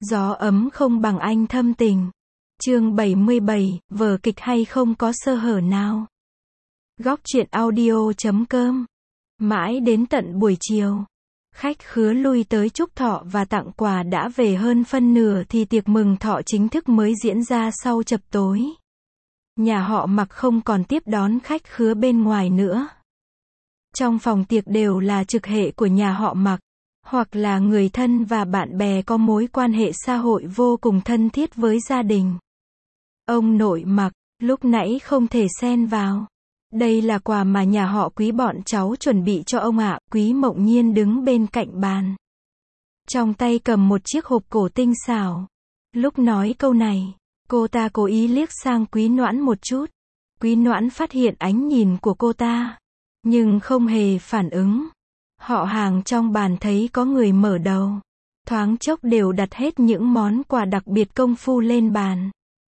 Gió ấm không bằng anh thâm tình. Chương 77, vở kịch hay không có sơ hở nào. Góc truyện audio.com. Mãi đến tận buổi chiều, khách khứa lui tới chúc thọ và tặng quà đã về hơn phân nửa thì tiệc mừng thọ chính thức mới diễn ra sau chập tối. Nhà họ Mặc không còn tiếp đón khách khứa bên ngoài nữa. Trong phòng tiệc đều là trực hệ của nhà họ Mặc, hoặc là người thân và bạn bè có mối quan hệ xã hội vô cùng thân thiết với gia đình. Ông nội Mặc, lúc nãy không thể xen vào. Đây là quà mà nhà họ Quý bọn cháu chuẩn bị cho ông ạ. Quý Mộng Nhiên đứng bên cạnh bàn, trong tay cầm một chiếc hộp cổ tinh xảo. Lúc nói câu này, cô ta cố ý liếc sang Quý Noãn một chút. Quý Noãn phát hiện ánh nhìn của cô ta, nhưng không hề phản ứng. Họ hàng trong bàn thấy có người mở đầu, thoáng chốc đều đặt hết những món quà đặc biệt công phu lên bàn.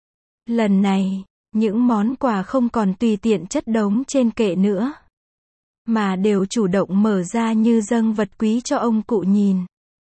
Lần này, những món quà không còn tùy tiện chất đống trên kệ nữa, mà đều chủ động mở ra như dâng vật quý cho ông cụ nhìn.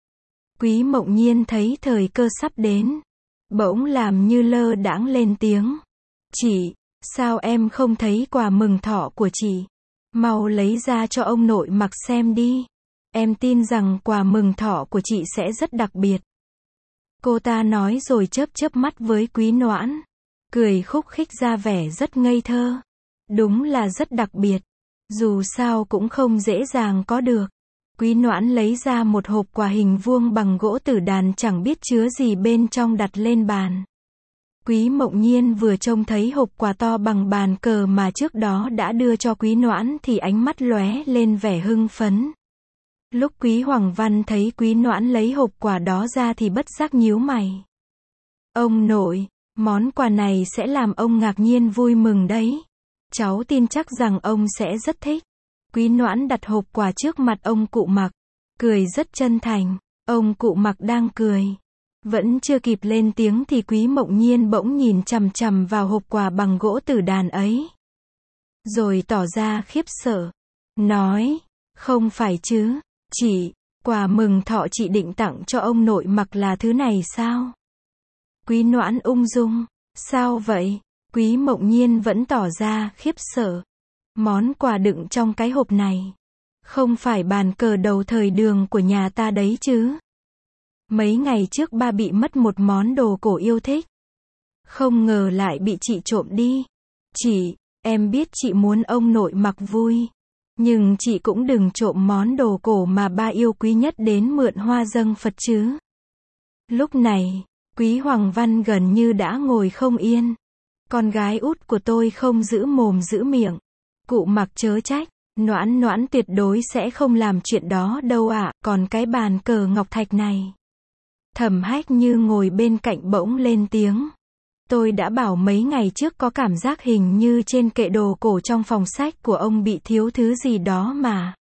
Quý Mộng Nhiên thấy thời cơ sắp đến, bỗng làm như lơ đãng lên tiếng. Chị, sao em không thấy quà mừng thọ của chị? Mau lấy ra cho ông nội Mặc xem đi. Em tin rằng quà mừng thọ của chị sẽ rất đặc biệt. Cô ta nói rồi chớp chớp mắt với Quý Noãn, cười khúc khích ra vẻ rất ngây thơ. Đúng là rất đặc biệt, dù sao cũng không dễ dàng có được. Quý Noãn lấy ra một hộp quà hình vuông bằng gỗ tử đàn chẳng biết chứa gì bên trong đặt lên bàn. Quý Mộng Nhiên vừa trông thấy hộp quà to bằng bàn cờ mà trước đó đã đưa cho Quý Noãn thì ánh mắt lóe lên vẻ hưng phấn. Lúc Quý Hoàng Văn thấy Quý Noãn lấy hộp quà đó ra thì bất giác nhíu mày. Ông nội, món quà này sẽ làm ông ngạc nhiên vui mừng đấy. Cháu tin chắc rằng ông sẽ rất thích. Quý Noãn đặt hộp quà trước mặt ông cụ Mặc, cười rất chân thành. Ông cụ Mặc đang cười, vẫn chưa kịp lên tiếng thì Quý Mộng Nhiên bỗng nhìn chằm chằm vào hộp quà bằng gỗ tử đàn ấy, rồi tỏ ra khiếp sợ, nói, không phải chứ, chị, quà mừng thọ chị định tặng cho ông nội Mặc là thứ này sao? Quý Noãn ung dung, sao vậy? Quý Mộng Nhiên vẫn tỏ ra khiếp sợ. Món quà đựng trong cái hộp này, không phải bàn cờ đầu thời Đường của nhà ta đấy chứ? Mấy ngày trước ba bị mất một món đồ cổ yêu thích, không ngờ lại bị chị trộm đi. Chị, em biết chị muốn ông nội Mặc vui, nhưng chị cũng đừng trộm món đồ cổ mà ba yêu quý nhất đến mượn hoa dâng Phật chứ. Lúc này, Quý Hoàng Văn gần như đã ngồi không yên. Con gái út của tôi không giữ mồm giữ miệng. Cụ Mặc chớ trách, Noãn tuyệt đối sẽ không làm chuyện đó đâu ạ. Còn cái bàn cờ ngọc thạch này. Thẩm Hách Như ngồi bên cạnh bỗng lên tiếng. Tôi đã bảo mấy ngày trước có cảm giác hình như trên kệ đồ cổ trong phòng sách của ông bị thiếu thứ gì đó mà.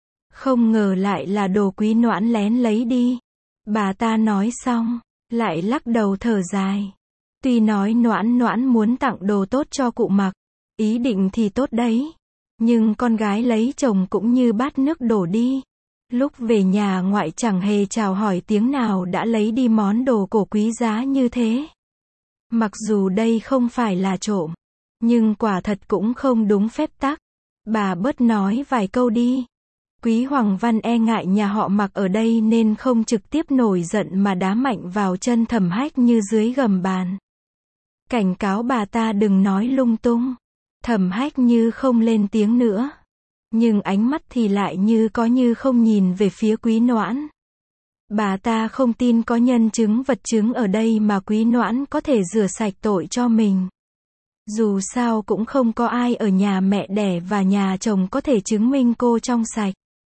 Không ngờ lại là đồ Quý Noãn lén lấy đi. Bà ta nói xong, lại lắc đầu thở dài. Tuy nói Noãn muốn tặng đồ tốt cho cụ Mặc, ý định thì tốt đấy, nhưng con gái lấy chồng cũng như bát nước đổ đi. Lúc về nhà ngoại chẳng hề chào hỏi tiếng nào đã lấy đi món đồ cổ quý giá như thế. Mặc dù đây không phải là trộm, nhưng quả thật cũng không đúng phép tắc. Bà bớt nói vài câu đi. Quý Hoàng Văn e ngại nhà họ Mặc ở đây nên không trực tiếp nổi giận mà đá mạnh vào chân Thẩm Hách Như dưới gầm bàn, cảnh cáo bà ta đừng nói lung tung. Thẩm Hách Như không lên tiếng nữa, nhưng ánh mắt thì lại như có như không nhìn về phía Quý Noãn. Bà ta không tin có nhân chứng vật chứng ở đây mà Quý Noãn có thể rửa sạch tội cho mình. Dù sao cũng không có ai ở nhà mẹ đẻ và nhà chồng có thể chứng minh cô trong sạch.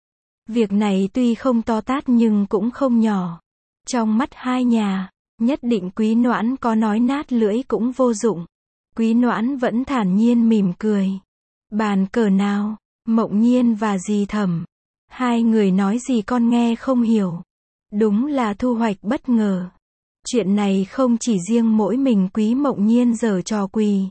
Việc này tuy không to tát nhưng cũng không nhỏ. Trong mắt hai nhà, nhất định Quý Noãn có nói nát lưỡi cũng vô dụng. Quý Noãn vẫn thản nhiên mỉm cười. Bàn cờ nào? Mộng Nhiên và dì Thẩm, hai người nói gì con nghe không hiểu. Đúng là thu hoạch bất ngờ. Chuyện này không chỉ riêng mỗi mình Quý Mộng Nhiên giở trò quỳ.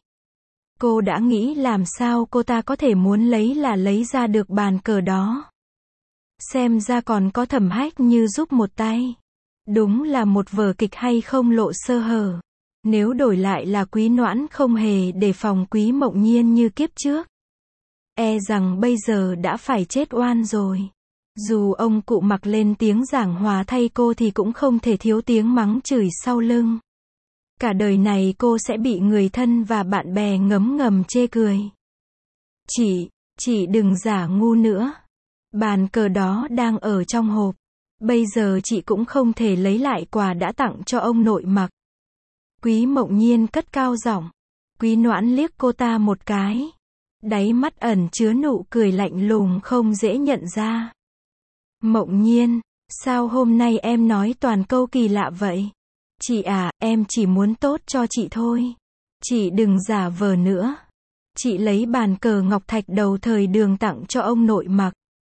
Cô đã nghĩ làm sao cô ta có thể muốn lấy là lấy ra được bàn cờ đó. Xem ra còn có Thẩm Hách Như giúp một tay. Đúng là một vở kịch hay không lộ sơ hở. Nếu đổi lại là Quý Noãn không hề đề phòng Quý Mộng Nhiên như kiếp trước, e rằng bây giờ đã phải chết oan rồi. Dù ông cụ Mặc lên tiếng giảng hòa thay cô thì cũng không thể thiếu tiếng mắng chửi sau lưng. Cả đời này cô sẽ bị người thân và bạn bè ngấm ngầm chê cười. Chị đừng giả ngu nữa. Bàn cờ đó đang ở trong hộp. Bây giờ chị cũng không thể lấy lại quà đã tặng cho ông nội Mặc. Quý Mộng Nhiên cất cao giọng. Quý Noãn liếc cô ta một cái. Đáy mắt ẩn chứa nụ cười lạnh lùng không dễ nhận ra. Mộng Nhiên, sao hôm nay em nói toàn câu kỳ lạ vậy? Chị à, em chỉ muốn tốt cho chị thôi. Chị đừng giả vờ nữa. Chị lấy bàn cờ ngọc thạch đầu thời Đường tặng cho ông nội Mặc.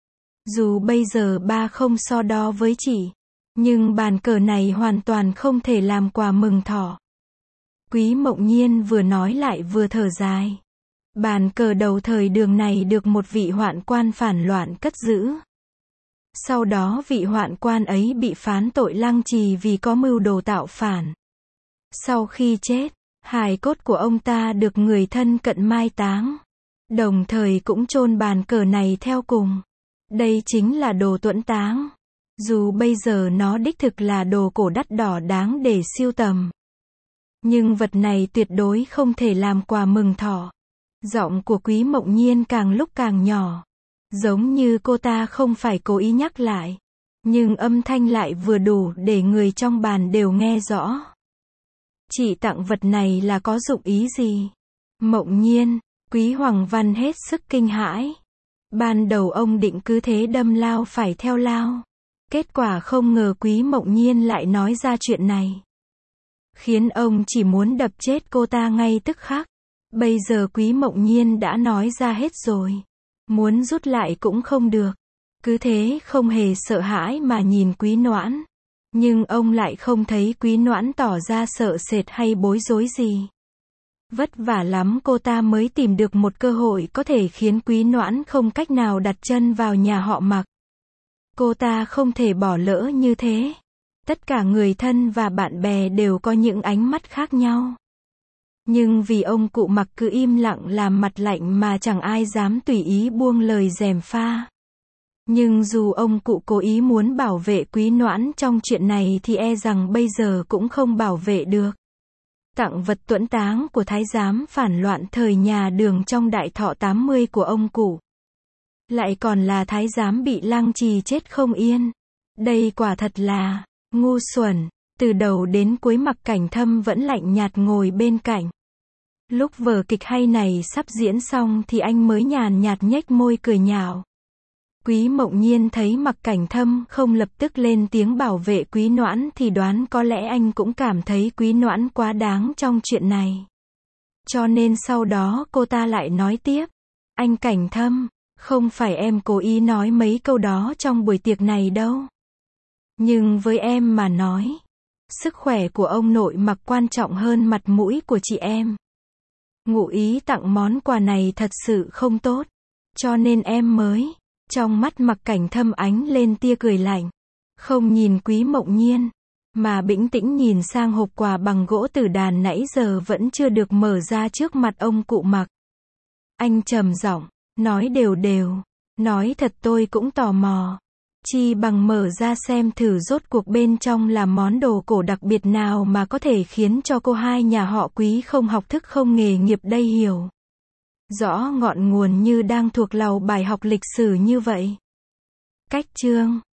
Dù bây giờ ba không so đo với chị, nhưng bàn cờ này hoàn toàn không thể làm quà mừng thọ. Quý Mộng Nhiên vừa nói lại vừa thở dài. Bàn cờ đầu thời Đường này được một vị hoạn quan phản loạn cất giữ. Sau đó vị hoạn quan ấy bị phán tội lăng trì vì có mưu đồ tạo phản. Sau khi chết, hài cốt của ông ta được người thân cận mai táng. Đồng thời cũng chôn bàn cờ này theo cùng. Đây chính là đồ tuẫn táng. Dù bây giờ nó đích thực là đồ cổ đắt đỏ đáng để sưu tầm, nhưng vật này tuyệt đối không thể làm quà mừng thọ. Giọng của Quý Mộng Nhiên càng lúc càng nhỏ. Giống như cô ta không phải cố ý nhắc lại. Nhưng âm thanh lại vừa đủ để người trong bàn đều nghe rõ. Chị tặng vật này là có dụng ý gì? Mộng Nhiên, Quý Hoàng Văn hết sức kinh hãi. Ban đầu ông định cứ thế đâm lao phải theo lao. Kết quả không ngờ Quý Mộng Nhiên lại nói ra chuyện này. Khiến ông chỉ muốn đập chết cô ta ngay tức khắc. Bây giờ Quý Mộng Nhiên đã nói ra hết rồi. Muốn rút lại cũng không được. Cứ thế không hề sợ hãi mà nhìn Quý Noãn. Nhưng ông lại không thấy Quý Noãn tỏ ra sợ sệt hay bối rối gì. Vất vả lắm cô ta mới tìm được một cơ hội có thể khiến Quý Noãn không cách nào đặt chân vào nhà họ Mặc. Cô ta không thể bỏ lỡ như thế. Tất cả người thân và bạn bè đều có những ánh mắt khác nhau. Nhưng vì ông cụ Mặc cứ im lặng làm mặt lạnh mà chẳng ai dám tùy ý buông lời gièm pha. Nhưng dù ông cụ cố ý muốn bảo vệ Quý Noãn trong chuyện này thì e rằng bây giờ cũng không bảo vệ được. Tặng vật tuẫn táng của thái giám phản loạn thời nhà Đường trong đại thọ 80 của ông cụ. Lại còn là thái giám bị lăng trì chết không yên. Đây quả thật là ngu xuẩn. Từ đầu đến cuối Mặc Cảnh Thâm vẫn lạnh nhạt ngồi bên cạnh. Lúc vở kịch hay này sắp diễn xong thì anh mới nhàn nhạt nhếch môi cười nhạo. Quý Mộng Nhiên thấy Mặc Cảnh Thâm không lập tức lên tiếng bảo vệ Quý Noãn thì đoán có lẽ anh cũng cảm thấy Quý Noãn quá đáng trong chuyện này. Cho nên sau đó cô ta lại nói tiếp. Anh Cảnh Thâm, không phải em cố ý nói mấy câu đó trong buổi tiệc này đâu. Nhưng với em mà nói, sức khỏe của ông nội Mặc quan trọng hơn mặt mũi của chị em. Ngụ ý tặng món quà này thật sự không tốt. Cho nên em mới. Trong mắt Mặc Cảnh Thâm ánh lên tia cười lạnh. Không nhìn Quý Mộng Nhiên, mà bĩnh tĩnh nhìn sang hộp quà bằng gỗ tử đàn nãy giờ vẫn chưa được mở ra trước mặt ông cụ Mặc. Anh trầm giọng, nói đều đều. Nói thật tôi cũng tò mò. Chi bằng mở ra xem thử rốt cuộc bên trong là món đồ cổ đặc biệt nào mà có thể khiến cho cô hai nhà họ Quý không học thức không nghề nghiệp đây hiểu rõ ngọn nguồn như đang thuộc lầu bài học lịch sử như vậy. Cách chương